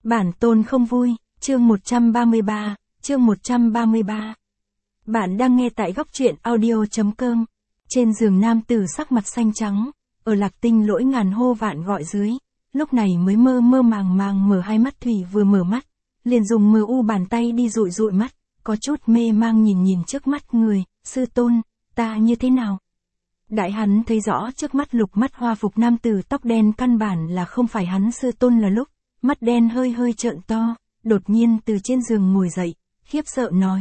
Bản tôn không vui, chương 133, chương 133. Bạn đang nghe tại góc truyện audio.com. Trên giường nam tử sắc mặt xanh trắng, ở Lạc Tinh Lỗi ngàn hô vạn gọi dưới, lúc này mới mơ mơ màng màng mở hai mắt. Thủy vừa mở mắt, liền dùng mờ u bàn tay đi dụi dụi mắt, có chút mê mang nhìn trước mắt người, sư tôn, ta như thế nào? Đại hắn thấy rõ trước mắt lục mắt hoa phục nam tử tóc đen căn bản là không phải hắn sư tôn là lúc, mắt đen hơi hơi trợn to, đột nhiên từ trên giường ngồi dậy, khiếp sợ nói.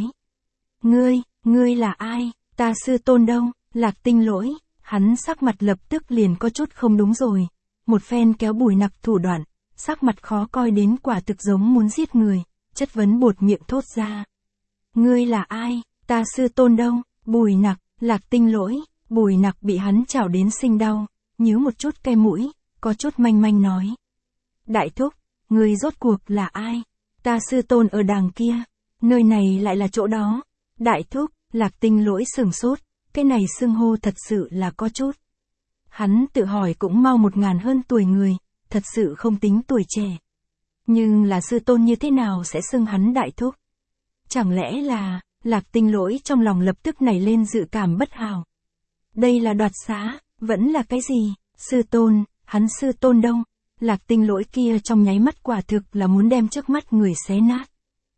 Ngươi là ai, ta sư tôn đâu? Lạc Tinh Lỗi, hắn sắc mặt lập tức liền có chút không đúng rồi, một phen kéo Bùi Nặc thủ đoạn, sắc mặt khó coi đến quả thực giống muốn giết người, chất vấn buột miệng thốt ra. Ngươi là ai, ta sư tôn đâu? Bùi Nặc, Lạc Tinh Lỗi, Bùi Nặc bị hắn chảo đến sinh đau, nhíu một chút cái mũi, có chút manh manh nói. Đại thúc, ngươi rốt cuộc là ai? Ta sư tôn ở đàng kia, nơi này lại là chỗ đó. Đại thúc, Lạc Tinh Lỗi sửng sốt, cái này xưng hô thật sự là có chút. Hắn tự hỏi cũng mau 1000 hơn tuổi người, thật sự không tính tuổi trẻ. Nhưng là sư tôn như thế nào sẽ xưng hắn đại thúc? Chẳng lẽ là, Lạc Tinh Lỗi trong lòng lập tức nảy lên dự cảm bất hảo. Đây là đoạt xá, vẫn là cái gì? Sư tôn, hắn sư tôn đâu? Lạc Tinh Lỗi kia trong nháy mắt quả thực là muốn đem trước mắt người xé nát.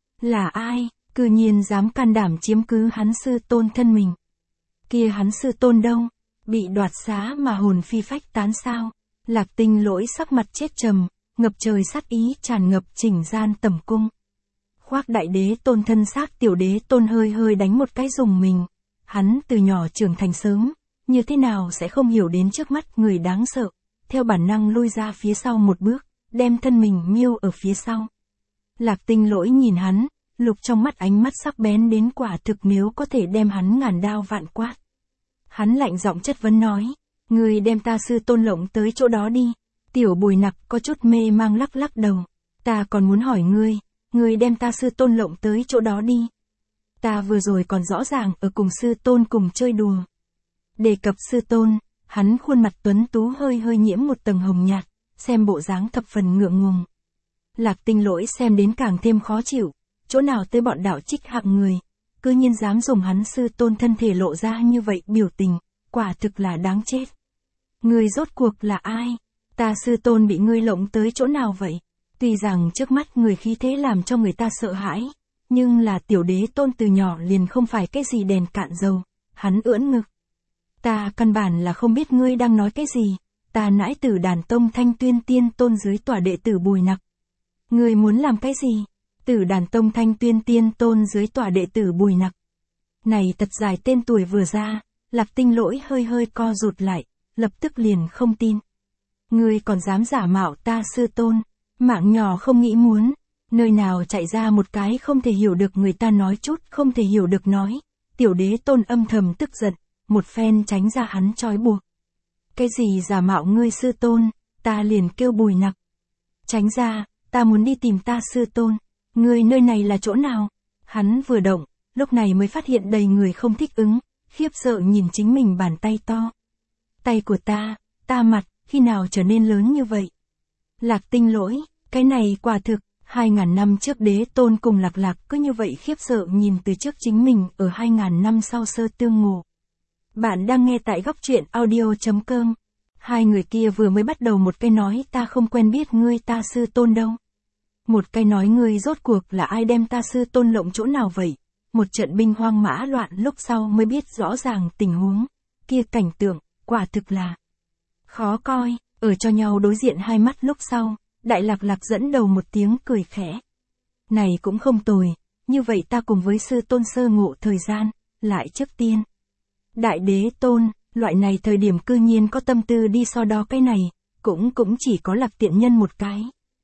Là ai, cư nhiên dám can đảm chiếm cứ hắn sư tôn thân mình? Kia hắn sư tôn đâu? Bị đoạt xá mà hồn phi phách tán sao? Lạc Tinh Lỗi sắc mặt chết trầm, ngập trời sát ý tràn ngập chỉnh gian tẩm cung. Khoác đại đế tôn thân xác tiểu đế tôn hơi hơi đánh một cái dùng mình. Hắn từ nhỏ trưởng thành sớm, như thế nào sẽ không hiểu đến trước mắt người đáng sợ, theo bản năng lui ra phía sau một bước, đem thân mình miêu ở phía sau. Lạc Tinh Lỗi nhìn hắn, lục trong mắt ánh mắt sắc bén đến quả thực nếu có thể đem hắn ngàn đao vạn quát. Hắn lạnh giọng chất vấn nói, ngươi đem ta sư tôn lộng tới chỗ đó đi. Tiểu Bùi Nặc có chút mê mang lắc lắc đầu, ta còn muốn hỏi ngươi đem ta sư tôn lộng tới chỗ đó đi. Ta vừa rồi còn rõ ràng ở cùng sư tôn cùng chơi đùa. Đề cập sư tôn, hắn khuôn mặt tuấn tú hơi hơi nhiễm một tầng hồng nhạt, xem bộ dáng thập phần ngượng ngùng. Lạc Tinh Lỗi xem đến càng thêm khó chịu, chỗ nào tới bọn đạo trích hạng người, cư nhiên dám dùng hắn sư tôn thân thể lộ ra như vậy biểu tình, quả thực là đáng chết. Ngươi rốt cuộc là ai? Ta sư tôn bị ngươi lộng tới chỗ nào vậy? Tuy rằng trước mắt người khí thế làm cho người ta sợ hãi, nhưng là tiểu đế tôn từ nhỏ liền không phải cái gì đèn cạn dầu, hắn ưỡn ngực. Ta căn bản là không biết ngươi đang nói cái gì, ta nãi Tử Đàn Tông Thanh Tuyên Tiên Tôn dưới tòa đệ tử Bùi Nặc. Ngươi muốn làm cái gì? Tử Đàn Tông Thanh Tuyên Tiên Tôn dưới tòa đệ tử Bùi Nặc. Này thật dài tên tuổi vừa ra, Lạc Tinh Lỗi hơi hơi co rụt lại, lập tức liền không tin. Ngươi còn dám giả mạo ta sư tôn, mạng nhỏ không nghĩ muốn, nơi nào chạy ra một cái không thể hiểu được người ta nói chút không thể hiểu được nói. Tiểu đế tôn âm thầm tức giận, một phen tránh ra hắn trói buộc. Cái gì giả mạo ngươi sư tôn, ta liền kêu Bùi Nặc. Tránh ra, ta muốn đi tìm ta sư tôn, ngươi nơi này là chỗ nào? Hắn vừa động, lúc này mới phát hiện đầy người không thích ứng, khiếp sợ nhìn chính mình bàn tay to. Tay của ta mặt, khi nào trở nên lớn như vậy? Lạc Tinh Lỗi, cái này quả thực, 2000 năm trước đế tôn cùng Lạc Lạc cứ như vậy khiếp sợ nhìn từ trước chính mình ở 2000 năm sau sơ tương ngộ. Bạn đang nghe tại góc truyện audio.com. Hai người kia vừa mới bắt đầu một cái nói ta không quen biết ngươi ta sư tôn đâu. Một cái nói ngươi rốt cuộc là ai đem ta sư tôn lộng chỗ nào vậy. Một trận binh hoang mã loạn lúc sau mới biết rõ ràng tình huống. Kia cảnh tượng, quả thực là khó coi. Ở cho nhau đối diện hai mắt lúc sau, Đại Lạc Lạc dẫn đầu một tiếng cười khẽ. Này cũng không tồi, như vậy ta cùng với sư tôn sơ ngộ thời gian, lại trước tiên. Đại đế tôn, loại này thời điểm cư nhiên có tâm tư đi so đo cái này, cũng chỉ có Lạc tiện nhân một cái.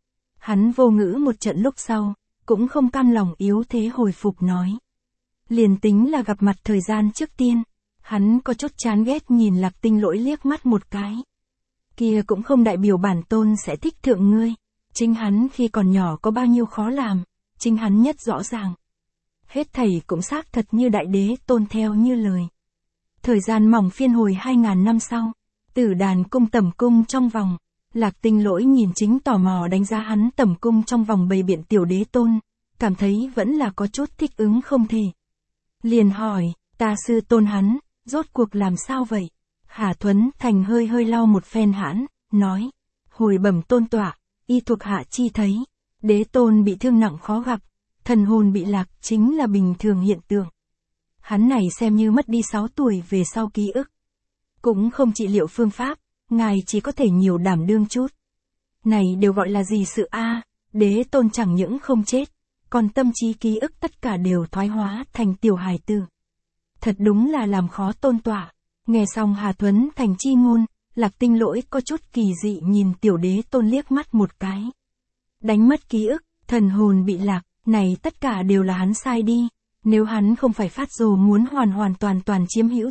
Hắn vô ngữ một trận lúc sau, cũng không cam lòng yếu thế hồi phục nói. Liền tính là gặp mặt thời gian trước tiên, hắn có chút chán ghét nhìn Lạc Tinh Lỗi liếc mắt một cái. Kia cũng không đại biểu bản tôn sẽ thích thượng ngươi, chính hắn khi còn nhỏ có bao nhiêu khó làm, chính hắn nhất rõ ràng. Hết thảy cũng xác thật như đại đế tôn theo như lời. Thời gian mỏng phiên hồi 2000 năm sau, Tử Đàn cung tẩm cung trong vòng, Lạc Tinh Lỗi nhìn chính tò mò đánh giá hắn tẩm cung trong vòng bầy biện tiểu đế tôn, cảm thấy vẫn là có chút thích ứng không thể. Liền hỏi, ta sư tôn hắn, rốt cuộc làm sao vậy? Hà Thuấn Thành hơi hơi lau một phen hãn, nói, hồi bẩm tôn tọa, y thuộc hạ chi thấy, đế tôn bị thương nặng khó gặp, thần hồn bị lạc chính là bình thường hiện tượng. Hắn này xem như mất đi 6 tuổi về sau ký ức. Cũng không trị liệu phương pháp, ngài chỉ có thể nhiều đảm đương chút. Này đều gọi là gì sự a? Đế tôn chẳng những không chết, còn tâm trí ký ức tất cả đều thoái hóa thành tiểu hài tử. Thật đúng là làm khó tôn tọa. Nghe xong Hà Thuấn Thành chi ngôn, Lạc Tinh Lỗi có chút kỳ dị nhìn tiểu đế tôn liếc mắt một cái. Đánh mất ký ức, thần hồn bị lạc, này tất cả đều là hắn sai đi. Nếu hắn không phải phát rồ muốn hoàn toàn chiếm hữu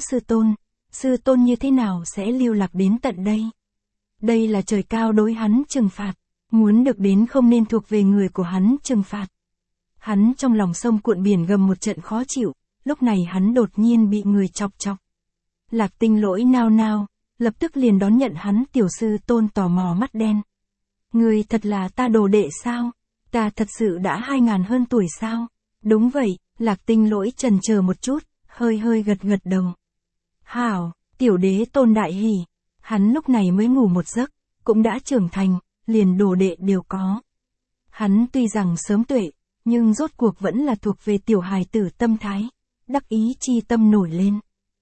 sư tôn như thế nào sẽ lưu lạc đến tận đây? Đây là trời cao đối hắn trừng phạt, muốn được đến không nên thuộc về người của hắn trừng phạt. Hắn trong lòng sông cuộn biển gầm một trận khó chịu, lúc này hắn đột nhiên bị người chọc. Lạc Tinh Lỗi nao nao, lập tức liền đón nhận hắn tiểu sư tôn tò mò mắt đen. Người thật là ta đồ đệ sao? Ta thật sự đã 2000 hơn tuổi sao? Đúng vậy, Lạc Tinh Lỗi chần chờ một chút, hơi gật đầu. Hảo, tiểu đế tôn đại hỉ. Hắn lúc này mới ngủ một giấc, cũng đã trưởng thành, liền đồ đệ đều có. Hắn tuy rằng sớm tuệ, nhưng rốt cuộc vẫn là thuộc về tiểu hài tử tâm thái, đắc ý chi tâm nổi lên.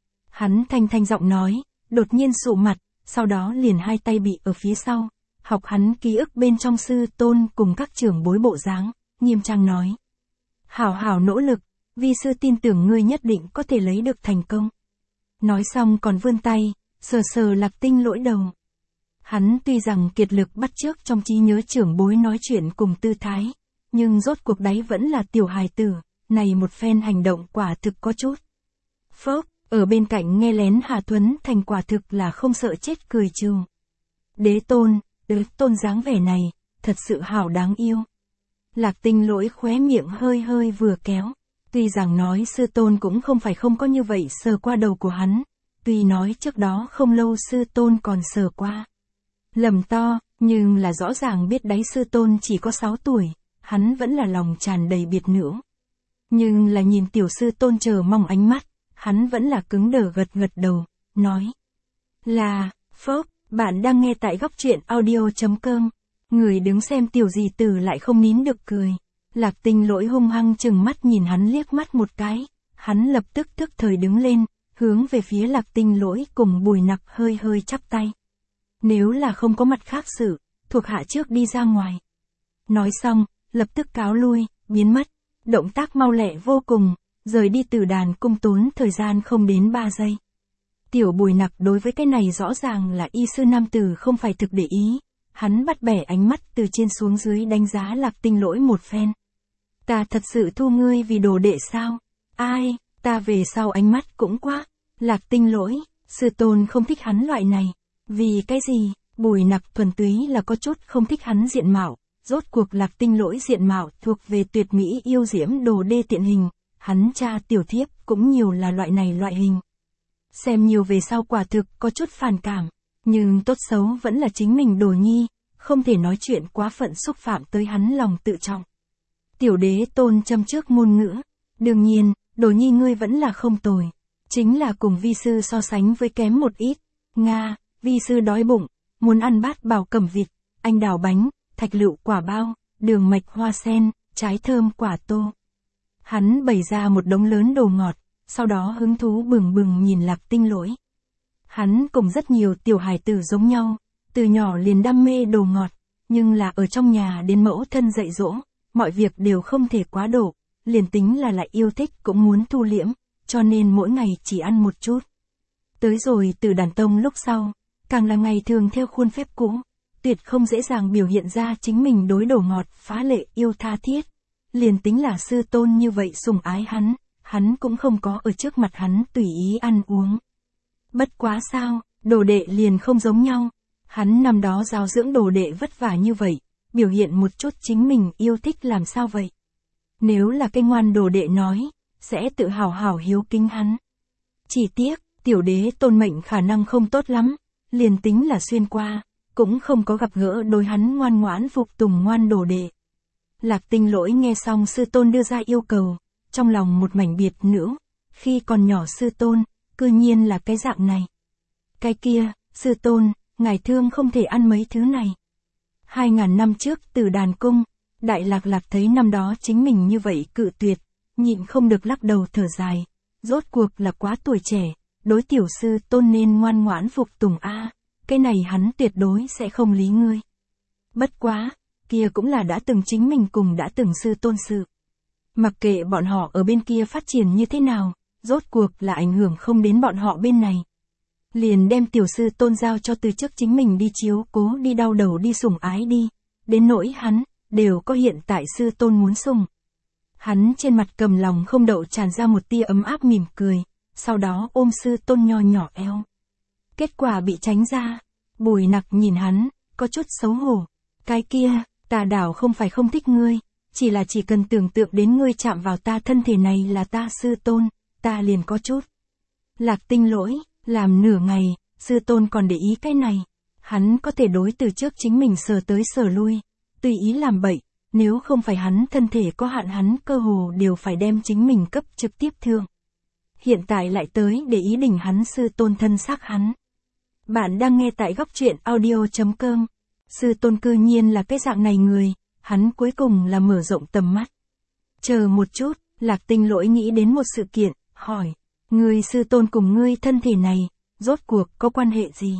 Hắn thanh giọng nói, đột nhiên sụ mặt, sau đó liền hai tay bị ở phía sau, học hắn ký ức bên trong sư tôn cùng các trưởng bối bộ dáng, nghiêm trang nói. Hảo nỗ lực, vi sư tin tưởng ngươi nhất định có thể lấy được thành công. Nói xong còn vươn tay, sờ Lạc Tinh Lỗi đầu. Hắn tuy rằng kiệt lực bắt chước trong trí nhớ trưởng bối nói chuyện cùng tư thái, nhưng rốt cuộc đấy vẫn là tiểu hài tử, này một phen hành động quả thực có chút. Phốc, ở bên cạnh nghe lén Hà Thuấn Thành quả thực là không sợ chết cười trừ. Đế tôn dáng vẻ này, thật sự hảo đáng yêu. Lạc Tinh Lỗi khóe miệng hơi vừa kéo. Tuy rằng nói sư tôn cũng không phải không có như vậy sờ qua đầu của hắn. Tuy nói trước đó không lâu sư tôn còn sờ qua. Lầm to, nhưng là rõ ràng biết đấy sư tôn chỉ có 6 tuổi, hắn vẫn là lòng tràn đầy biệt nữ. Nhưng là nhìn tiểu sư tôn chờ mong ánh mắt, hắn vẫn là cứng đờ gật đầu, nói. Là, phốc, bạn đang nghe tại góc truyện audio.com. Người đứng xem tiểu dì tử lại không nín được cười. Lạc Tinh Lỗi hung hăng chừng mắt nhìn hắn liếc mắt một cái, hắn lập tức thức thời đứng lên, hướng về phía Lạc Tinh Lỗi cùng Bùi Nặc hơi chắp tay. Nếu là không có mặt khác sự, thuộc hạ trước đi ra ngoài. Nói xong, lập tức cáo lui, biến mất, động tác mau lẹ vô cùng, rời đi từ đàn cung tốn thời gian không đến 3 giây. Tiểu Bùi Nặc đối với cái này rõ ràng là y sư nam tử không phải thực để ý, hắn bắt bẻ ánh mắt từ trên xuống dưới đánh giá Lạc Tinh Lỗi một phen. Ta thật sự thu ngươi vì đồ đệ sao? Ai, ta về sau ánh mắt cũng quá. Lạc Tinh Lỗi, sư tôn không thích hắn loại này. Vì cái gì? Bùi Nặc thuần túy là có chút không thích hắn diện mạo. Rốt cuộc Lạc Tinh Lỗi diện mạo thuộc về tuyệt mỹ yêu diễm đồ đê tiện hình. Hắn cha tiểu thiếp cũng nhiều là loại hình. Xem nhiều về sau quả thực có chút phản cảm. Nhưng tốt xấu vẫn là chính mình đồ nhi. Không thể nói chuyện quá phận xúc phạm tới hắn lòng tự trọng. Tiểu đế tôn châm trước ngôn ngữ. Đương nhiên, đồ nhi ngươi vẫn là không tồi. Chính là cùng vi sư so sánh với kém một ít. Nga, vi sư đói bụng, muốn ăn bát bào cẩm vịt, anh đào bánh, thạch lựu quả bao, đường mạch hoa sen, trái thơm quả tô. Hắn bày ra một đống lớn đồ ngọt, sau đó hứng thú bừng nhìn Lạc Tinh Lỗi. Hắn cùng rất nhiều tiểu hài tử giống nhau, từ nhỏ liền đam mê đồ ngọt, nhưng là ở trong nhà đến mẫu thân dạy dỗ, mọi việc đều không thể quá độ, liền tính là lại yêu thích cũng muốn thu liễm, cho nên mỗi ngày chỉ ăn một chút. Tới rồi từ đàn tông lúc sau, càng là ngày thường theo khuôn phép cũ, tuyệt không dễ dàng biểu hiện ra chính mình đối đồ ngọt phá lệ yêu tha thiết. Liền tính là sư tôn như vậy sủng ái hắn cũng không có ở trước mặt hắn tùy ý ăn uống. Bất quá sao, đồ đệ liền không giống nhau. Hắn năm đó giáo dưỡng đồ đệ vất vả như vậy, biểu hiện một chút chính mình yêu thích làm sao vậy? Nếu là cái ngoan đồ đệ nói, sẽ tự hào hiếu kính hắn. Chỉ tiếc, tiểu đế tôn mệnh khả năng không tốt lắm, liền tính là xuyên qua, cũng không có gặp gỡ đối hắn ngoan ngoãn phục tùng ngoan đồ đệ. Lạc Tinh Lỗi nghe xong sư tôn đưa ra yêu cầu, trong lòng một mảnh biệt nữ, khi còn nhỏ sư tôn, cư nhiên là cái dạng này. Cái kia, sư tôn, ngài thương không thể ăn mấy thứ này. 2000 năm trước từ đàn cung, Đại Lạc Lạc thấy năm đó chính mình như vậy cự tuyệt, nhịn không được lắc đầu thở dài, rốt cuộc là quá tuổi trẻ, đối tiểu sư tôn nên ngoan ngoãn phục tùng cái này hắn tuyệt đối sẽ không lý ngươi. Bất quá, kia cũng là đã từng chính mình cùng đã từng sư tôn sự. Mặc kệ bọn họ ở bên kia phát triển như thế nào, rốt cuộc là ảnh hưởng không đến bọn họ bên này. Liền đem tiểu sư tôn giao cho từ trước chính mình đi chiếu cố đi đau đầu đi sủng ái đi, đến nỗi hắn, đều có hiện tại sư tôn muốn sủng. Hắn trên mặt cầm lòng không đậu tràn ra một tia ấm áp mỉm cười, sau đó ôm sư tôn nho nhỏ eo. Kết quả bị tránh ra, Bùi Nặc nhìn hắn, có chút xấu hổ. Cái kia, ta đảo không phải không thích ngươi, chỉ cần tưởng tượng đến ngươi chạm vào ta thân thể này là ta sư tôn, ta liền có chút. Lạc Tinh Lỗi, làm nửa ngày, sư tôn còn để ý cái này. Hắn có thể đối từ trước chính mình sờ tới sờ lui, tùy ý làm bậy, nếu không phải hắn thân thể có hạn hắn cơ hồ đều phải đem chính mình cấp trực tiếp thương. Hiện tại lại tới để ý đỉnh hắn sư tôn thân xác hắn. Bạn đang nghe tại góc truyện audio.com. Sư tôn cư nhiên là cái dạng này người, hắn cuối cùng là mở rộng tầm mắt. Chờ một chút, Lạc Tinh Lỗi nghĩ đến một sự kiện, hỏi, người sư tôn cùng ngươi thân thể này, rốt cuộc có quan hệ gì?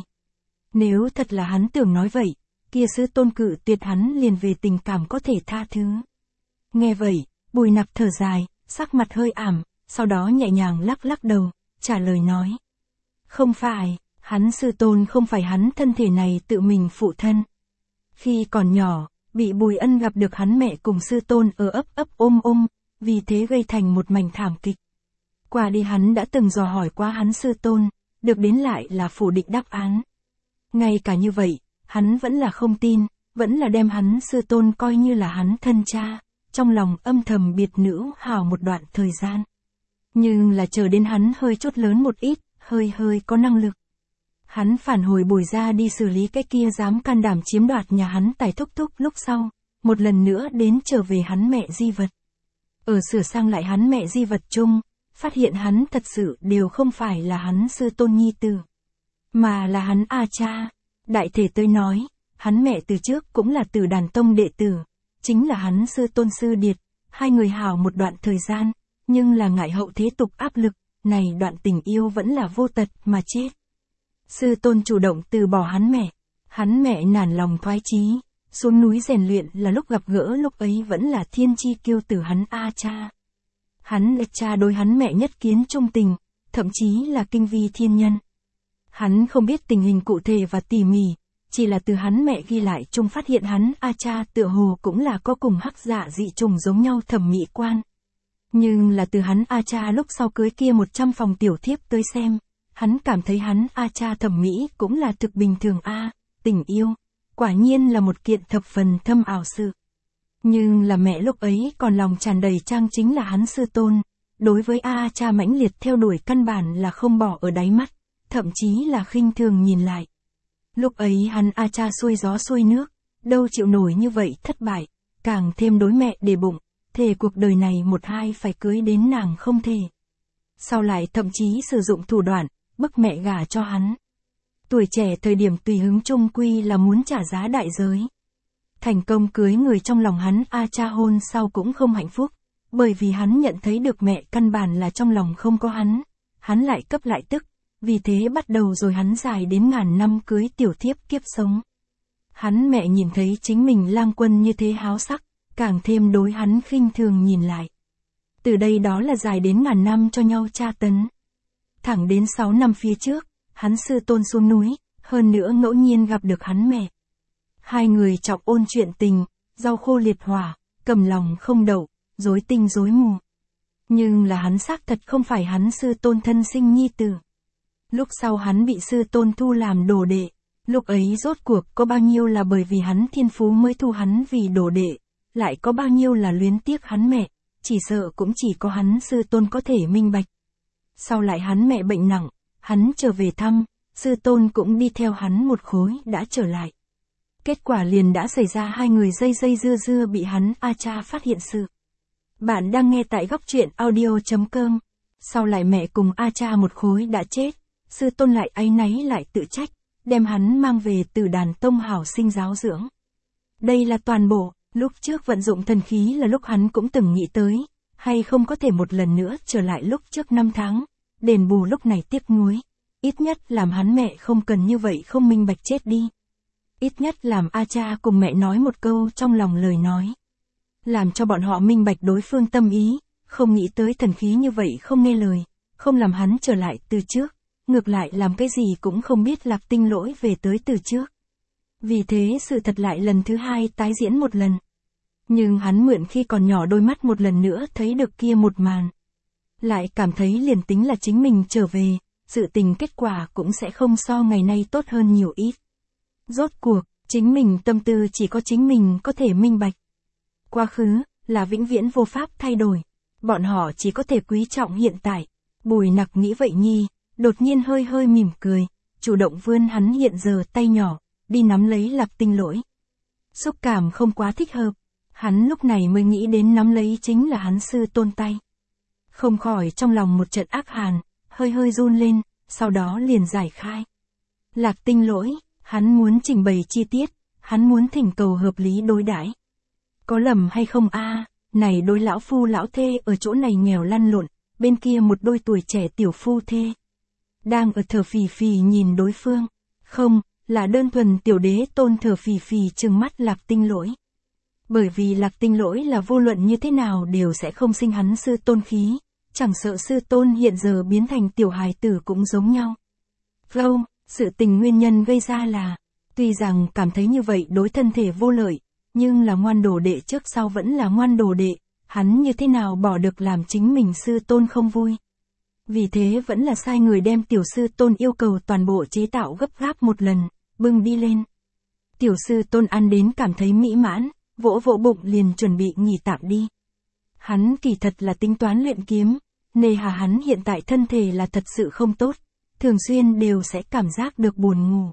Nếu thật là hắn tưởng nói vậy, kia sư tôn cự tuyệt hắn liền về tình cảm có thể tha thứ. Nghe vậy, Bùi Nặc thở dài, sắc mặt hơi ảm, sau đó nhẹ nhàng lắc lắc đầu, trả lời nói. Không phải, hắn sư tôn không phải hắn thân thể này tự mình phụ thân. Khi còn nhỏ, bị Bùi Ân gặp được hắn mẹ cùng sư tôn ở ấp ôm, vì thế gây thành một mảnh thảm kịch. Qua đi hắn đã từng dò hỏi qua hắn sư tôn, được đến lại là phủ định đáp án. Ngay cả như vậy, hắn vẫn là không tin, vẫn là đem hắn sư tôn coi như là hắn thân cha, trong lòng âm thầm biệt nữ hào một đoạn thời gian. Nhưng là chờ đến hắn hơi chút lớn một ít, hơi có năng lực. Hắn phản hồi Bùi ra đi xử lý cái kia dám can đảm chiếm đoạt nhà hắn tài thúc lúc sau, một lần nữa đến trở về hắn mẹ di vật. Ở sửa sang lại hắn mẹ di vật chung, phát hiện hắn thật sự đều không phải là hắn sư tôn nhi tử, mà là hắn cha. Đại thể tôi nói, hắn mẹ từ trước cũng là Tử Đàn Tông đệ tử, chính là hắn sư tôn sư điệt, hai người hào một đoạn thời gian, nhưng là ngại hậu thế tục áp lực, này đoạn tình yêu vẫn là vô tật mà chết. Sư tôn chủ động từ bỏ hắn mẹ nản lòng thoái chí, xuống núi rèn luyện là lúc gặp gỡ lúc ấy vẫn là thiên chi kiêu tử hắn cha. Hắn cha đối hắn mẹ nhất kiến trung tình, thậm chí là kinh vi thiên nhân. Hắn không biết tình hình cụ thể và tỉ mỉ, chỉ là từ hắn mẹ ghi lại chung phát hiện hắn cha tựa hồ cũng là có cùng hắc dạ dị trùng giống nhau thẩm mỹ quan. Nhưng là từ hắn cha lúc sau cưới kia 100 phòng tiểu thiếp tới xem, hắn cảm thấy hắn cha thẩm mỹ cũng là thực bình thường tình yêu, quả nhiên là một kiện thập phần thâm ảo sự. Nhưng là mẹ lúc ấy còn lòng tràn đầy trang chính là hắn sư tôn, đối với cha mãnh liệt theo đuổi căn bản là không bỏ ở đáy mắt, thậm chí là khinh thường nhìn lại. Lúc ấy hắn cha xuôi gió xuôi nước, đâu chịu nổi như vậy thất bại, càng thêm đối mẹ để bụng, thề cuộc đời này một hai phải cưới đến nàng không thể. Sau lại thậm chí sử dụng thủ đoạn, bức mẹ gả cho hắn. Tuổi trẻ thời điểm tùy hứng chung quy là muốn trả giá đại giới. Thành công cưới người trong lòng hắn cha hôn sau cũng không hạnh phúc, bởi vì hắn nhận thấy được mẹ căn bản là trong lòng không có hắn lại cấp lại tức, vì thế bắt đầu rồi hắn dài đến ngàn năm cưới tiểu thiếp kiếp sống. Hắn mẹ nhìn thấy chính mình lang quân như thế háo sắc, càng thêm đối hắn khinh thường nhìn lại. Từ đây đó là dài đến ngàn năm cho nhau tra tấn. Thẳng đến 6 năm phía trước, hắn sư tôn xuống núi, hơn nữa ngẫu nhiên gặp được hắn mẹ. Hai người trọng ôn chuyện tình, rau khô liệt hỏa, cầm lòng không đậu, rối tinh rối mù. Nhưng là hắn xác thật không phải hắn sư tôn thân sinh nhi tử. Lúc sau hắn bị sư tôn thu làm đồ đệ, lúc ấy rốt cuộc có bao nhiêu là bởi vì hắn thiên phú mới thu hắn vì đồ đệ, lại có bao nhiêu là luyến tiếc hắn mẹ, chỉ sợ cũng chỉ có hắn sư tôn có thể minh bạch. Sau lại hắn mẹ bệnh nặng, hắn trở về thăm, sư tôn cũng đi theo hắn một khối đã trở lại, Kết quả liền đã xảy ra hai người dây dưa bị hắn A Cha phát hiện sự. Bạn đang nghe tại góc truyện audio.com. Sau lại mẹ cùng A Cha một khối đã chết, sư tôn lại áy náy lại tự trách, đem hắn mang về Tử Đàn Tông hảo sinh giáo dưỡng. Đây là toàn bộ, lúc trước vận dụng thần khí là lúc hắn cũng từng nghĩ tới, hay không có thể một lần nữa trở lại lúc trước 5 tháng, đền bù lúc này tiếc nuối. Ít nhất làm hắn mẹ không cần như vậy không minh bạch chết đi. Ít nhất làm A Cha cùng mẹ nói một câu trong lòng lời nói. Làm cho bọn họ minh bạch đối phương tâm ý, không nghĩ tới thần khí như vậy không nghe lời, không làm hắn trở lại từ trước, ngược lại làm cái gì cũng không biết Lạc Tinh Lỗi về tới từ trước. Vì thế sự thật lại lần thứ hai tái diễn một lần. Nhưng hắn mượn khi còn nhỏ đôi mắt một lần nữa thấy được kia một màn. Lại cảm thấy liền tính là chính mình trở về, sự tình kết quả cũng sẽ không so ngày nay tốt hơn nhiều ít. Rốt cuộc, chính mình tâm tư chỉ có chính mình có thể minh bạch. Quá khứ, là vĩnh viễn vô pháp thay đổi. Bọn họ chỉ có thể quý trọng hiện tại. Bùi Nặc nghĩ vậy nhi, đột nhiên hơi hơi mỉm cười, chủ động vươn hắn hiện giờ tay nhỏ, đi nắm lấy Lạc Tinh Lỗi. Xúc cảm không quá thích hợp, hắn lúc này mới nghĩ đến nắm lấy chính là hắn sư tôn tay. Không khỏi trong lòng một trận ác hàn, hơi hơi run lên, sau đó liền giải khai. Lạc Tinh Lỗi, hắn muốn trình bày chi tiết, hắn muốn thỉnh cầu hợp lý đối đãi. Có lầm hay không a? Này đôi lão phu lão thê ở chỗ này nghèo lăn lộn, bên kia một đôi tuổi trẻ tiểu phu thê. Đang ở thở phì phì nhìn đối phương. Không, là đơn thuần tiểu đế tôn thở phì phì trừng mắt Lạc Tinh Lỗi. Bởi vì Lạc Tinh Lỗi là vô luận như thế nào đều sẽ không sinh hắn sư tôn khí, chẳng sợ sư tôn hiện giờ biến thành tiểu hài tử cũng giống nhau. Flow, sự tình nguyên nhân gây ra là, tuy rằng cảm thấy như vậy đối thân thể vô lợi, nhưng là ngoan đồ đệ trước sau vẫn là ngoan đồ đệ, hắn như thế nào bỏ được làm chính mình sư tôn không vui. Vì thế vẫn là sai người đem tiểu sư tôn yêu cầu toàn bộ chế tạo gấp gáp một lần, bưng đi lên. Tiểu sư tôn ăn đến cảm thấy mỹ mãn, vỗ vỗ bụng liền chuẩn bị nghỉ tạm đi. Hắn kỳ thật là tính toán luyện kiếm, nề hà hắn hiện tại thân thể là thật sự không tốt, thường xuyên đều sẽ cảm giác được buồn ngủ.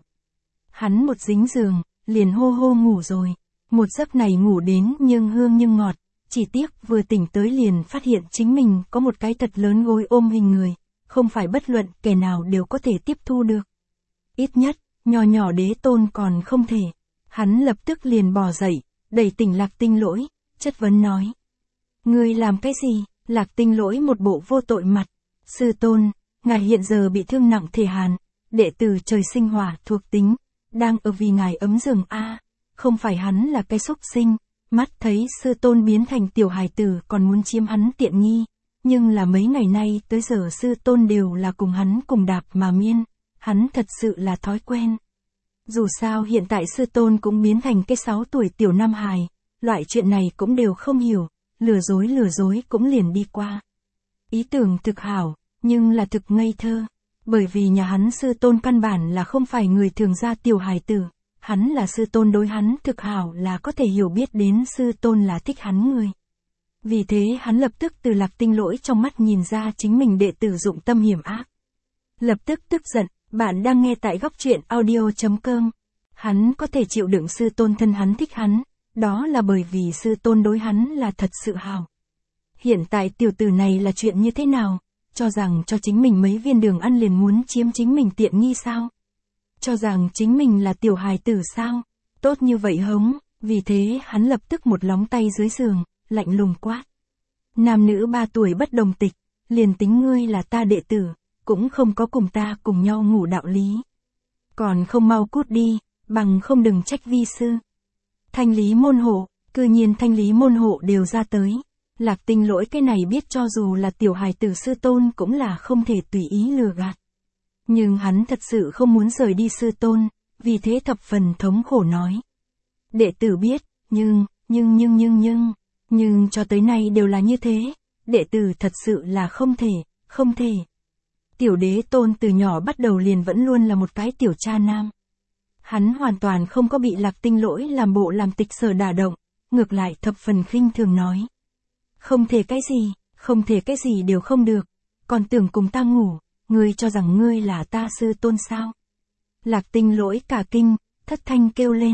Hắn một dính giường, liền hô hô ngủ rồi, một giấc này ngủ đến nhưng hương nhưng ngọt, chỉ tiếc vừa tỉnh tới liền phát hiện chính mình có một cái thật lớn gối ôm hình người, không phải bất luận kẻ nào đều có thể tiếp thu được. Ít nhất, nhỏ nhỏ đế tôn còn không thể. Hắn lập tức liền bò dậy, đẩy tỉnh Lạc Tinh Lỗi, chất vấn nói. Ngươi làm cái gì? Lạc Tinh Lỗi một bộ vô tội mặt. Sư tôn, ngài hiện giờ bị thương nặng thể hàn, đệ tử trời sinh hỏa thuộc tính, đang ở vì ngài ấm giường a. Không phải hắn là cái xúc sinh, mắt thấy sư tôn biến thành tiểu hài tử còn muốn chiếm hắn tiện nghi, nhưng là mấy ngày nay tới giờ sư tôn đều là cùng hắn cùng đạp mà miên, hắn thật sự là thói quen. Dù sao hiện tại sư tôn cũng biến thành cái 6 tuổi tiểu nam hài, loại chuyện này cũng đều không hiểu, lừa dối cũng liền đi qua. Ý tưởng thực hảo, nhưng là thực ngây thơ, bởi vì nhà hắn sư tôn căn bản là không phải người thường gia tiểu hài tử, hắn là sư tôn đối hắn thực hảo là có thể hiểu biết đến sư tôn là thích hắn người. Vì thế hắn lập tức từ Lạc Tinh Lỗi trong mắt nhìn ra chính mình đệ tử dụng tâm hiểm ác. Lập tức tức giận, bạn đang nghe tại góc truyện audio.com. Hắn có thể chịu đựng sư tôn thân hắn thích hắn, đó là bởi vì sư tôn đối hắn là thật sự hảo. Hiện tại tiểu tử này là chuyện như thế nào? Cho rằng cho chính mình mấy viên đường ăn liền muốn chiếm chính mình tiện nghi sao? Cho rằng chính mình là tiểu hài tử sao? Tốt như vậy hống, vì thế hắn lập tức một lóng tay dưới giường, lạnh lùng quát. Nam nữ 3 tuổi bất đồng tịch, liền tính ngươi là ta đệ tử, cũng không có cùng ta cùng nhau ngủ đạo lý. Còn không mau cút đi, bằng không đừng trách vi sư. Thanh lý môn hộ, cư nhiên thanh lý môn hộ đều ra tới. Lạc Tinh Lỗi cái này biết cho dù là tiểu hài tử sư tôn cũng là không thể tùy ý lừa gạt. Nhưng hắn thật sự không muốn rời đi sư tôn, vì thế thập phần thống khổ nói. Đệ tử biết, nhưng cho tới nay đều là như thế, đệ tử thật sự là không thể. Tiểu đế tôn từ nhỏ bắt đầu liền vẫn luôn là một cái tiểu cha nam. Hắn hoàn toàn không có bị Lạc Tinh Lỗi làm bộ làm tịch sở đả động, ngược lại thập phần khinh thường nói. Không thể cái gì đều không được, còn tưởng cùng ta ngủ, ngươi cho rằng ngươi là ta sư tôn sao? Lạc Tinh Lỗi cả kinh, thất thanh kêu lên.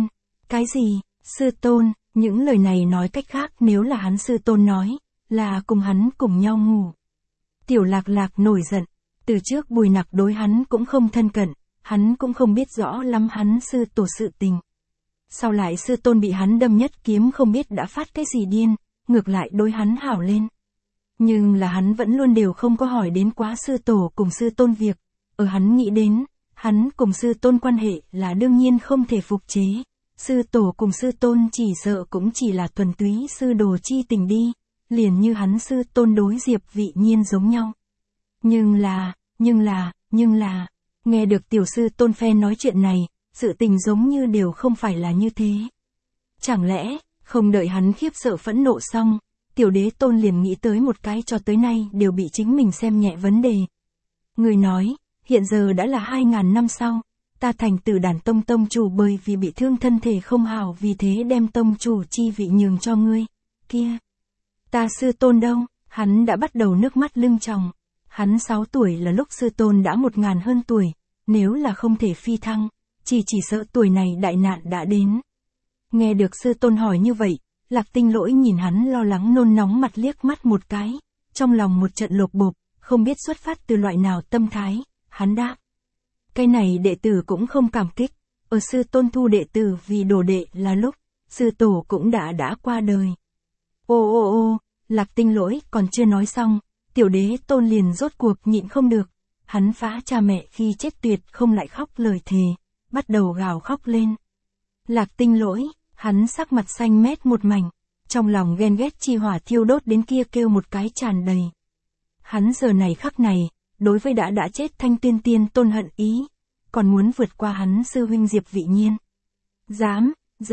Cái gì, sư tôn, những lời này nói cách khác nếu là hắn sư tôn nói, là cùng hắn cùng nhau ngủ. Tiểu Lạc Lạc nổi giận, từ trước Bùi Nặc đối hắn cũng không thân cận, hắn cũng không biết rõ lắm hắn sư tổ sự tình. Sau lại sư tôn bị hắn đâm nhất kiếm không biết đã phát cái gì điên, ngược lại đối hắn hảo lên. Nhưng là hắn vẫn luôn đều không có hỏi đến quá sư tổ cùng sư tôn việc, ở hắn nghĩ đến, hắn cùng sư tôn quan hệ là đương nhiên không thể phục chế, sư tổ cùng sư tôn chỉ sợ cũng chỉ là thuần túy sư đồ chi tình đi, liền như hắn sư tôn đối Diệp Vị Nhiên giống nhau. Nhưng là, nghe được tiểu sư tôn phe nói chuyện này, sự tình giống như đều không phải là như thế. Chẳng lẽ, không đợi hắn khiếp sợ phẫn nộ xong, tiểu đế tôn liền nghĩ tới một cái cho tới nay đều bị chính mình xem nhẹ vấn đề. Người nói, hiện giờ đã là 2000 năm sau, ta thành Tử Đàn Tông tông chủ bởi vì bị thương thân thể không hảo vì thế đem tông chủ chi vị nhường cho ngươi, kia. Ta sư tôn đâu, hắn đã bắt đầu nước mắt lưng tròng. Hắn 6 tuổi là lúc sư tôn đã 1000 hơn tuổi, nếu là không thể phi thăng, chỉ sợ tuổi này đại nạn đã đến. Nghe được sư tôn hỏi như vậy, Lạc Tinh Lỗi nhìn hắn lo lắng nôn nóng mặt liếc mắt một cái, trong lòng một trận lột bột, không biết xuất phát từ loại nào tâm thái, hắn đáp. Cái này đệ tử cũng không cảm kích, ở sư tôn thu đệ tử vì đồ đệ là lúc, sư tổ cũng đã qua đời. Ô, Lạc Tinh Lỗi còn chưa nói xong, tiểu đế tôn liền rốt cuộc nhịn không được, hắn phá cha mẹ khi chết tuyệt không lại khóc lời thề, bắt đầu gào khóc lên. Lạc Tinh Lỗi, hắn sắc mặt xanh mét một mảnh, trong lòng ghen ghét chi hỏa thiêu đốt đến kia kêu một cái tràn đầy. Hắn giờ này khắc này, đối với đã chết Thanh Tuyên Tiên Tôn hận ý, còn muốn vượt qua hắn sư huynh Diệp Vị Nhiên. Dám,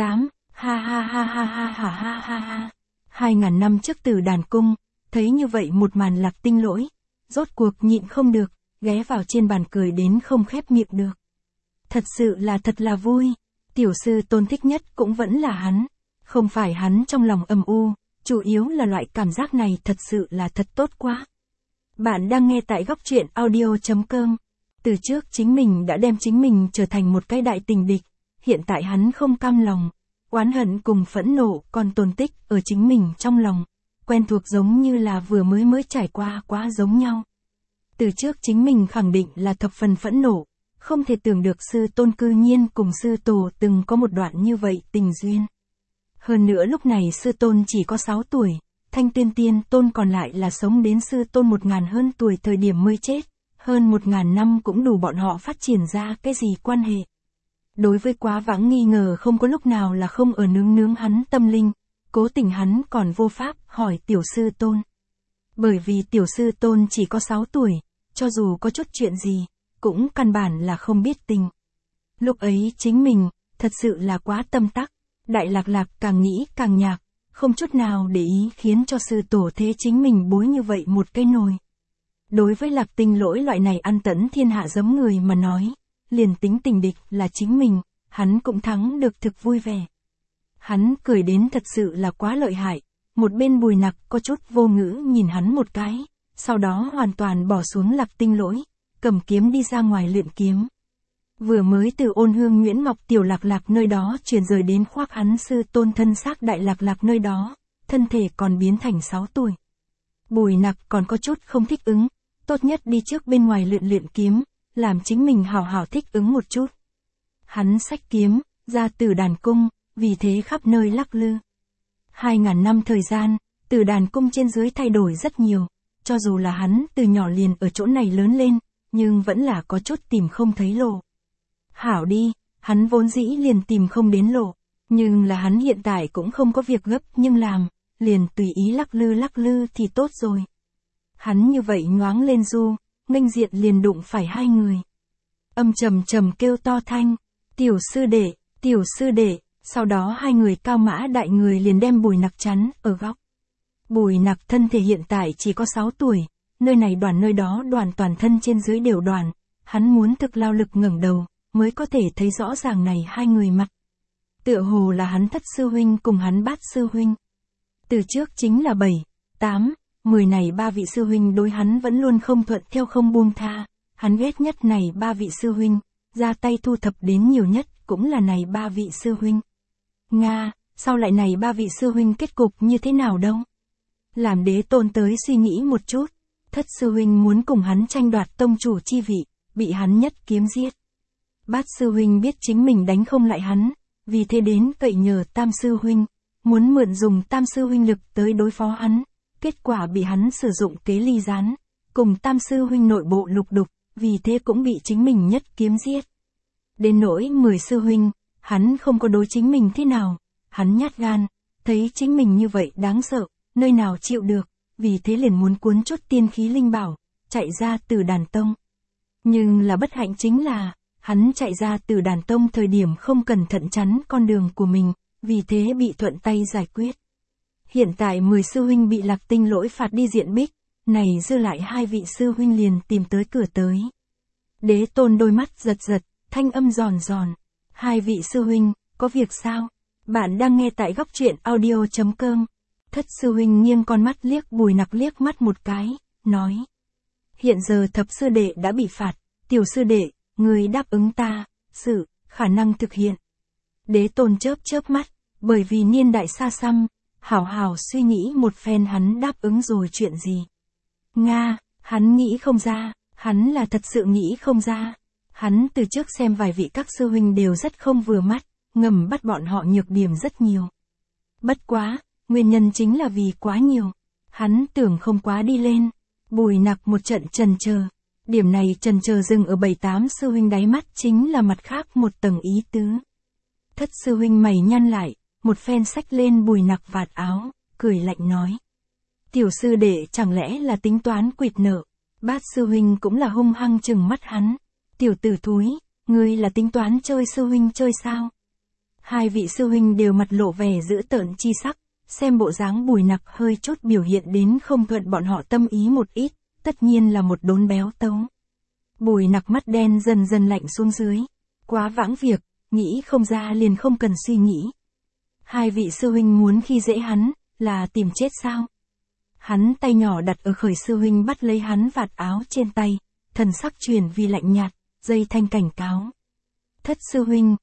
ha. 2000 năm trước Tử Đàn Cung, thấy như vậy một màn Lạc Tinh Lỗi, rốt cuộc nhịn không được, ghé vào trên bàn cười đến không khép miệng được. Thật sự là thật là vui, tiểu sư tôn thích nhất cũng vẫn là hắn, không phải hắn trong lòng âm u, chủ yếu là loại cảm giác này thật sự là thật tốt quá. Bạn đang nghe tại góc truyện audio.com. Từ trước chính mình đã đem chính mình trở thành một cái đại tình địch, hiện tại hắn không cam lòng, oán hận cùng phẫn nộ còn tồn tích ở chính mình trong lòng, quen thuộc giống như là vừa mới trải qua quá giống nhau. Từ trước chính mình khẳng định là thập phần phẫn nộ, không thể tưởng được sư tôn cư nhiên cùng sư tổ từng có một đoạn như vậy tình duyên. Hơn nữa lúc này sư tôn chỉ có 6 tuổi, Thanh Tuyên Tiên Tôn còn lại là sống đến sư tôn 1000 hơn tuổi thời điểm mới chết, hơn 1000 năm cũng đủ bọn họ phát triển ra cái gì quan hệ. Đối với quá vãng nghi ngờ không có lúc nào là không ở nướng hắn tâm linh, cố tình hắn còn vô pháp hỏi tiểu sư tôn. Bởi vì tiểu sư tôn chỉ có 6 tuổi, cho dù có chút chuyện gì, cũng căn bản là không biết tình. Lúc ấy chính mình, thật sự là quá tâm tắc, Đại Lạc Lạc càng nghĩ càng nhạc, không chút nào để ý khiến cho sư tổ thế chính mình bối như vậy một cái nồi. Đối với Lạc Tinh Lỗi loại này ăn tẫn thiên hạ giống người mà nói, liền tính tình địch là chính mình, hắn cũng thắng được thực vui vẻ. Hắn cười đến thật sự là quá lợi hại, một bên Bùi Nặc có chút vô ngữ nhìn hắn một cái, sau đó hoàn toàn bỏ xuống Lạc Tinh Lỗi, cầm kiếm đi ra ngoài luyện kiếm. Vừa mới từ Ôn Hương Nguyễn Ngọc tiểu Lạc Lạc nơi đó chuyển rời đến khoác hắn sư tôn thân xác Đại Lạc Lạc nơi đó, thân thể còn biến thành 6 tuổi. Bùi Nặc còn có chút không thích ứng, tốt nhất đi trước bên ngoài luyện kiếm, làm chính mình hảo hảo thích ứng một chút. Hắn xách kiếm, ra Tử Đàn Cung, vì thế khắp nơi lắc lư. 2000 năm thời gian, Tử Đàn Cung trên dưới thay đổi rất nhiều, cho dù là hắn từ nhỏ liền ở chỗ này lớn lên, nhưng vẫn là có chút tìm không thấy lộ. Hảo đi, hắn vốn dĩ liền tìm không đến lộ, nhưng là hắn hiện tại cũng không có việc gấp nhưng làm, liền tùy ý lắc lư thì tốt rồi. Hắn như vậy nhoáng lên du, nghênh diện liền đụng phải hai người. Âm trầm kêu to thanh, tiểu sư đệ, sau đó hai người cao mã đại người liền đem Bùi Nặc chắn ở góc. Bùi Nặc thân thể hiện tại chỉ có 6 tuổi, nơi này đoàn nơi đó đoàn toàn thân trên dưới đều đoàn, hắn muốn thực lao lực ngẩng đầu, mới có thể thấy rõ ràng này hai người mặt. Tựa hồ là hắn thất sư huynh cùng hắn bát sư huynh. Từ trước chính là 7, 8, 10 này ba vị sư huynh đối hắn vẫn luôn không thuận theo không buông tha, hắn ghét nhất này ba vị sư huynh, ra tay thu thập đến nhiều nhất cũng là này ba vị sư huynh. Nga, sau lại này ba vị sư huynh kết cục như thế nào đâu? Làm Đế Tôn tới suy nghĩ một chút, Thất sư huynh muốn cùng hắn tranh đoạt tông chủ chi vị, bị hắn nhất kiếm giết. Bát sư huynh biết chính mình đánh không lại hắn, vì thế đến cậy nhờ Tam sư huynh, muốn mượn dùng Tam sư huynh lực tới đối phó hắn, kết quả bị hắn sử dụng kế ly gián, cùng Tam sư huynh nội bộ lục đục, vì thế cũng bị chính mình nhất kiếm giết. Đến nỗi 10 sư huynh, hắn không có đối chính mình thế nào, hắn nhát gan, thấy chính mình như vậy đáng sợ, nơi nào chịu được, vì thế liền muốn cuốn chốt tiên khí linh bảo, chạy ra từ đàn tông. Nhưng là bất hạnh chính là, hắn chạy ra từ đàn tông thời điểm không cẩn thận chắn con đường của mình, vì thế bị thuận tay giải quyết. Hiện tại 10 sư huynh bị Lạc Tinh lỗi phạt đi diện bích, này dư lại 2 vị sư huynh liền tìm tới cửa tới. Đế Tôn đôi mắt giật giật, thanh âm giòn giòn. 2 vị sư huynh, có việc sao? Bạn đang nghe tại góc truyện audio.com. Thất sư huynh nghiêng con mắt liếc Bùi Nặc liếc mắt một cái, nói. Hiện giờ thập sư đệ đã bị phạt, tiểu sư đệ, người đáp ứng ta, sự, khả năng thực hiện. Đế Tôn chớp mắt, bởi vì niên đại xa xăm, hảo hảo suy nghĩ một phen hắn đáp ứng rồi chuyện gì. Nga, hắn nghĩ không ra, hắn là thật sự nghĩ không ra. Hắn từ trước xem vài vị các sư huynh đều rất không vừa mắt, ngầm bắt bọn họ nhược điểm rất nhiều. Bất quá, nguyên nhân chính là vì quá nhiều. Hắn tưởng không quá đi lên. Bùi Nặc một trận chần chờ. Điểm này chần chờ dừng ở 7-8 sư huynh đáy mắt chính là mặt khác một tầng ý tứ. Thất sư huynh mày nhăn lại, một phen xách lên Bùi Nặc vạt áo, cười lạnh nói. Tiểu sư đệ chẳng lẽ là tính toán quỵt nợ. Bát sư huynh cũng là hung hăng chừng mắt hắn. Tiểu tử thúi, ngươi là tính toán chơi sư huynh chơi sao? 2 vị sư huynh đều mặt lộ vẻ dữ tợn chi sắc, xem bộ dáng Bùi Nặc hơi chút biểu hiện đến không thuận bọn họ tâm ý một ít, tất nhiên là một đốn béo tấu. Bùi Nặc mắt đen dần dần lạnh xuống dưới, quá vãng việc, nghĩ không ra liền không cần suy nghĩ. 2 vị sư huynh muốn khi dễ hắn, là tìm chết sao? Hắn tay nhỏ đặt ở khởi sư huynh bắt lấy hắn vạt áo trên tay, thần sắc chuyển vì lạnh nhạt, dây thanh cảnh cáo. Thất sư huynh,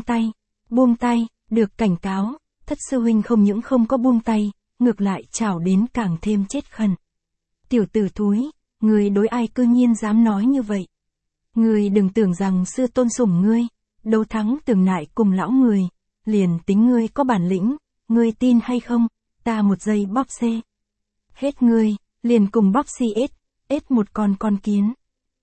buông tay, được cảnh cáo, thất sư huynh không những không có buông tay, ngược lại chảo đến càng thêm chết khẩn. Tiểu tử thúi, người đối ai cư nhiên dám nói như vậy. Người đừng tưởng rằng sư tôn sủng ngươi, đấu thắng từng nại cùng lão người, liền tính ngươi có bản lĩnh, ngươi tin hay không, ta một giây bóp xê. Hết ngươi, liền cùng bóp xì ết một con kiến.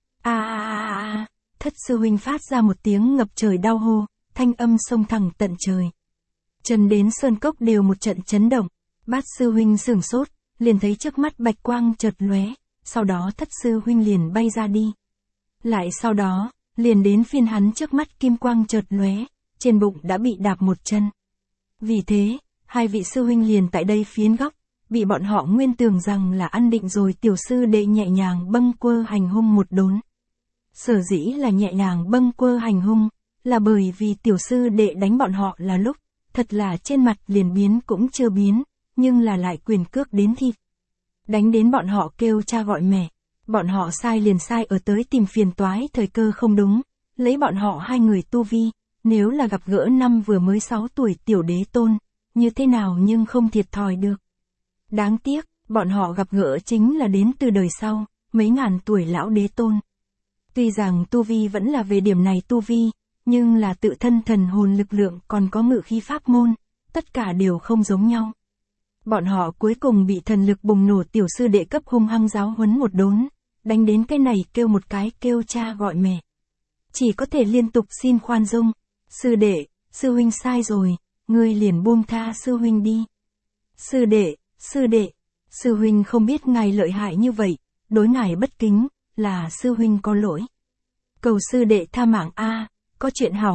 Thất sư huynh phát ra một tiếng ngập trời đau hô, thanh âm xông thẳng tận trời. Chân đến sơn cốc đều một trận chấn động, bát sư huynh sửng sốt, liền thấy trước mắt bạch quang chợt lóe, sau đó thất sư huynh liền bay ra đi. Lại sau đó, liền đến phiên hắn trước mắt kim quang chợt lóe, trên bụng đã bị đạp một chân. Vì thế, 2 vị sư huynh liền tại đây phiến góc, bị bọn họ nguyên tưởng rằng là ăn định rồi tiểu sư đệ nhẹ nhàng bâng quơ hành hung một đốn. Sở dĩ là nhẹ nhàng bâng quơ hành hung, là bởi vì tiểu sư đệ đánh bọn họ là lúc, thật là trên mặt liền biến cũng chưa biến, nhưng là lại quyền cước đến thịt. Đánh đến bọn họ kêu cha gọi mẹ, bọn họ sai liền sai ở tới tìm phiền toái thời cơ không đúng, lấy bọn họ 2 người tu vi, nếu là gặp gỡ năm vừa mới 6 tuổi tiểu đế tôn, như thế nào nhưng không thiệt thòi được. Đáng tiếc, bọn họ gặp gỡ chính là đến từ đời sau, mấy ngàn tuổi lão đế tôn. Tuy rằng tu vi vẫn là về điểm này tu vi, nhưng là tự thân thần hồn lực lượng còn có ngự khí pháp môn, tất cả đều không giống nhau. Bọn họ cuối cùng bị thần lực bùng nổ tiểu sư đệ cấp hung hăng giáo huấn một đốn, đánh đến cái này kêu một cái kêu cha gọi mẹ. Chỉ có thể liên tục xin khoan dung, sư đệ, sư huynh sai rồi, ngươi liền buông tha sư huynh đi. Sư đệ, sư huynh không biết ngài lợi hại như vậy, đối ngài bất kính, là sư huynh có lỗi. Cầu sư đệ tha mạng có chuyện hảo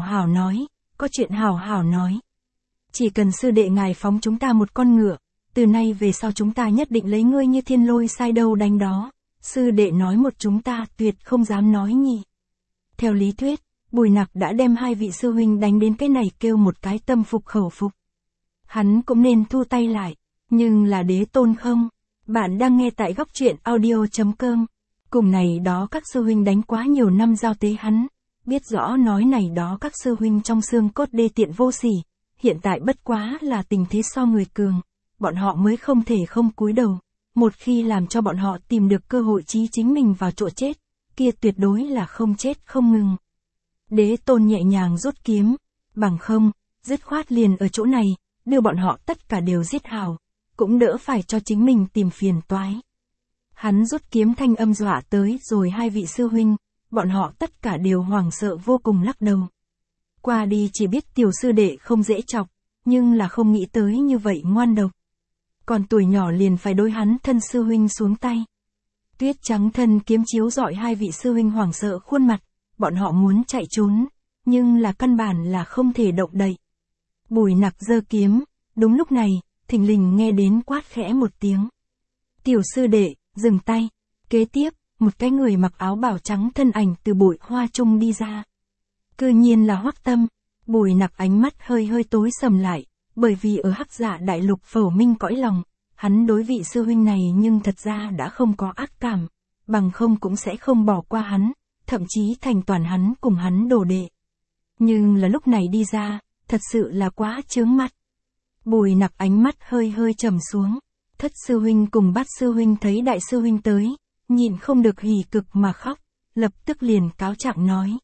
hảo nói. Chỉ cần sư đệ ngài phóng chúng ta một con ngựa, từ nay về sau chúng ta nhất định lấy ngươi như thiên lôi sai đâu đánh đó, sư đệ nói một chúng ta tuyệt không dám nói nhỉ. Theo lý thuyết, Bùi Nặc đã đem 2 vị sư huynh đánh đến cái này kêu một cái tâm phục khẩu phục. Hắn cũng nên thu tay lại, nhưng là đế tôn không. Bạn đang nghe tại góc truyện audio.com. Cùng này đó các sư huynh đánh quá nhiều năm giao tế hắn, biết rõ nói này đó các sư huynh trong xương cốt đê tiện vô sỉ, hiện tại bất quá là tình thế so người cường, bọn họ mới không thể không cúi đầu. Một khi làm cho bọn họ tìm được cơ hội chí chính mình vào chỗ chết, kia tuyệt đối là không chết không ngừng. Đế Tôn nhẹ nhàng rút kiếm, bằng không, dứt khoát liền ở chỗ này, đưa bọn họ tất cả đều giết hào, cũng đỡ phải cho chính mình tìm phiền toái. Hắn rút kiếm thanh âm dọa tới rồi hai vị sư huynh, bọn họ tất cả đều hoảng sợ vô cùng lắc đầu. Qua đi chỉ biết tiểu sư đệ không dễ chọc, nhưng là không nghĩ tới như vậy ngoan độc. Còn tuổi nhỏ liền phải đối hắn thân sư huynh xuống tay. Tuyết trắng thân kiếm chiếu rọi hai vị sư huynh hoảng sợ khuôn mặt, bọn họ muốn chạy trốn, nhưng là căn bản là không thể động đậy. Bùi Nặc giơ kiếm, đúng lúc này, thình lình nghe đến quát khẽ một tiếng. Tiểu sư đệ, dừng tay. Kế tiếp, một cái người mặc áo bào trắng thân ảnh từ bụi hoa trung đi ra. Cư nhiên là Hoắc Tâm. Bùi Nặc ánh mắt hơi hơi tối sầm lại, bởi vì ở Hắc Dạ đại lục phẩu minh cõi lòng, hắn đối vị sư huynh này nhưng thật ra đã không có ác cảm, bằng không cũng sẽ không bỏ qua hắn, thậm chí thành toàn hắn cùng hắn đồ đệ. Nhưng là lúc này đi ra, thật sự là quá chướng mắt. Bùi Nặc ánh mắt hơi hơi trầm xuống. Thất sư huynh cùng Bát sư huynh thấy đại sư huynh tới, nhịn không được hỉ cực mà khóc, lập tức liền cáo trạng nói.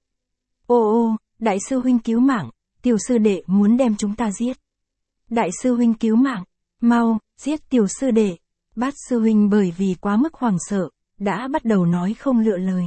Ô, đại sư huynh cứu mạng, tiểu sư đệ muốn đem chúng ta giết. Đại sư huynh cứu mạng, mau, giết tiểu sư đệ. Bát sư huynh bởi vì quá mức hoảng sợ, đã bắt đầu nói không lựa lời.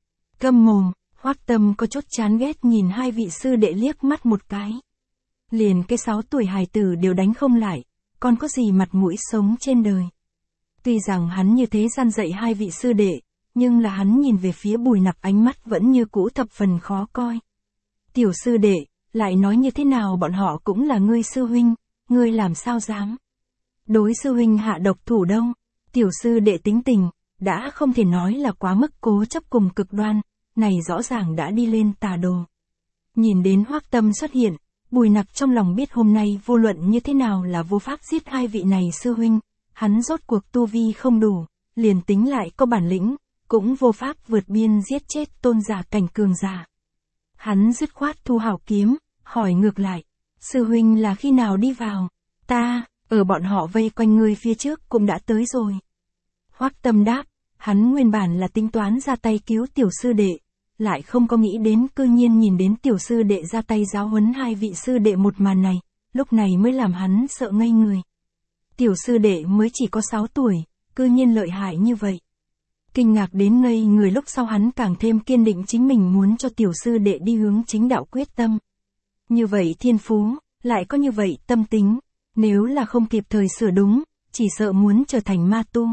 Câm mồm, Hoắc Tâm có chút chán ghét nhìn hai vị sư đệ liếc mắt một cái. Liền cái 6 tuổi hài tử đều đánh không lại, còn có gì mặt mũi sống trên đời. Tuy rằng hắn như thế gian dạy hai vị sư đệ, nhưng là hắn nhìn về phía Bùi Nặc ánh mắt vẫn như cũ thập phần khó coi. Tiểu sư đệ, lại nói như thế nào bọn họ cũng là ngươi sư huynh, ngươi làm sao dám. Đối sư huynh hạ độc thủ đâu, tiểu sư đệ tính tình, đã không thể nói là quá mức cố chấp cùng cực đoan, này rõ ràng đã đi lên tà đồ. Nhìn đến Hoắc Tâm xuất hiện, Bùi Nặc trong lòng biết hôm nay vô luận như thế nào là vô pháp giết hai vị này sư huynh, hắn rốt cuộc tu vi không đủ, liền tính lại có bản lĩnh, cũng vô pháp vượt biên giết chết tôn giả cảnh cường giả. Hắn dứt khoát thu hảo kiếm, hỏi ngược lại, sư huynh là khi nào đi vào, ta, ở bọn họ vây quanh ngươi phía trước cũng đã tới rồi. Hoắc Tâm đáp, hắn nguyên bản là tính toán ra tay cứu tiểu sư đệ, lại không có nghĩ đến cư nhiên nhìn đến tiểu sư đệ ra tay giáo huấn hai vị sư đệ một màn này, lúc này mới làm hắn sợ ngây người. Tiểu sư đệ mới chỉ có 6 tuổi, cư nhiên lợi hại như vậy. Kinh ngạc đến ngây người lúc sau hắn càng thêm kiên định chính mình muốn cho tiểu sư đệ đi hướng chính đạo quyết tâm. Như vậy thiên phú, lại có như vậy tâm tính, nếu là không kịp thời sửa đúng, chỉ sợ muốn trở thành ma tu.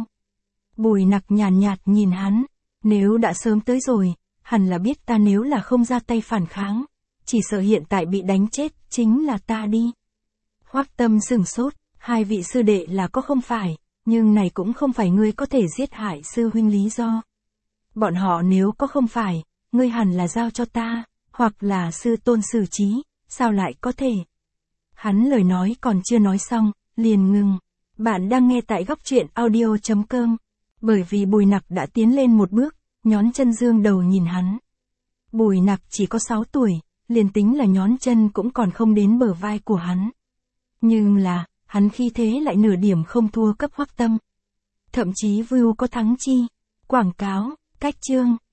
Bùi Nặc nhàn nhạt nhìn hắn, nếu đã sớm tới rồi, hẳn là biết ta nếu là không ra tay phản kháng, chỉ sợ hiện tại bị đánh chết, chính là ta đi. Hoắc Tâm sửng sốt, hai vị sư đệ là có không phải, nhưng này cũng không phải ngươi có thể giết hại sư huynh lý do. Bọn họ nếu có không phải, ngươi hẳn là giao cho ta, hoặc là sư tôn xử trí, sao lại có thể. Hắn lời nói còn chưa nói xong, liền ngừng. Bạn đang nghe tại góc truyện audio.com. Bởi vì Bùi Nặc đã tiến lên một bước, nhón chân dương đầu nhìn hắn. Bùi Nặc chỉ có 6 tuổi, liền tính là nhón chân cũng còn không đến bờ vai của hắn. Nhưng là, hắn khi thế lại nửa điểm không thua cấp Hoắc Tâm. Thậm chí view có thắng chi. Quảng cáo, cách chương.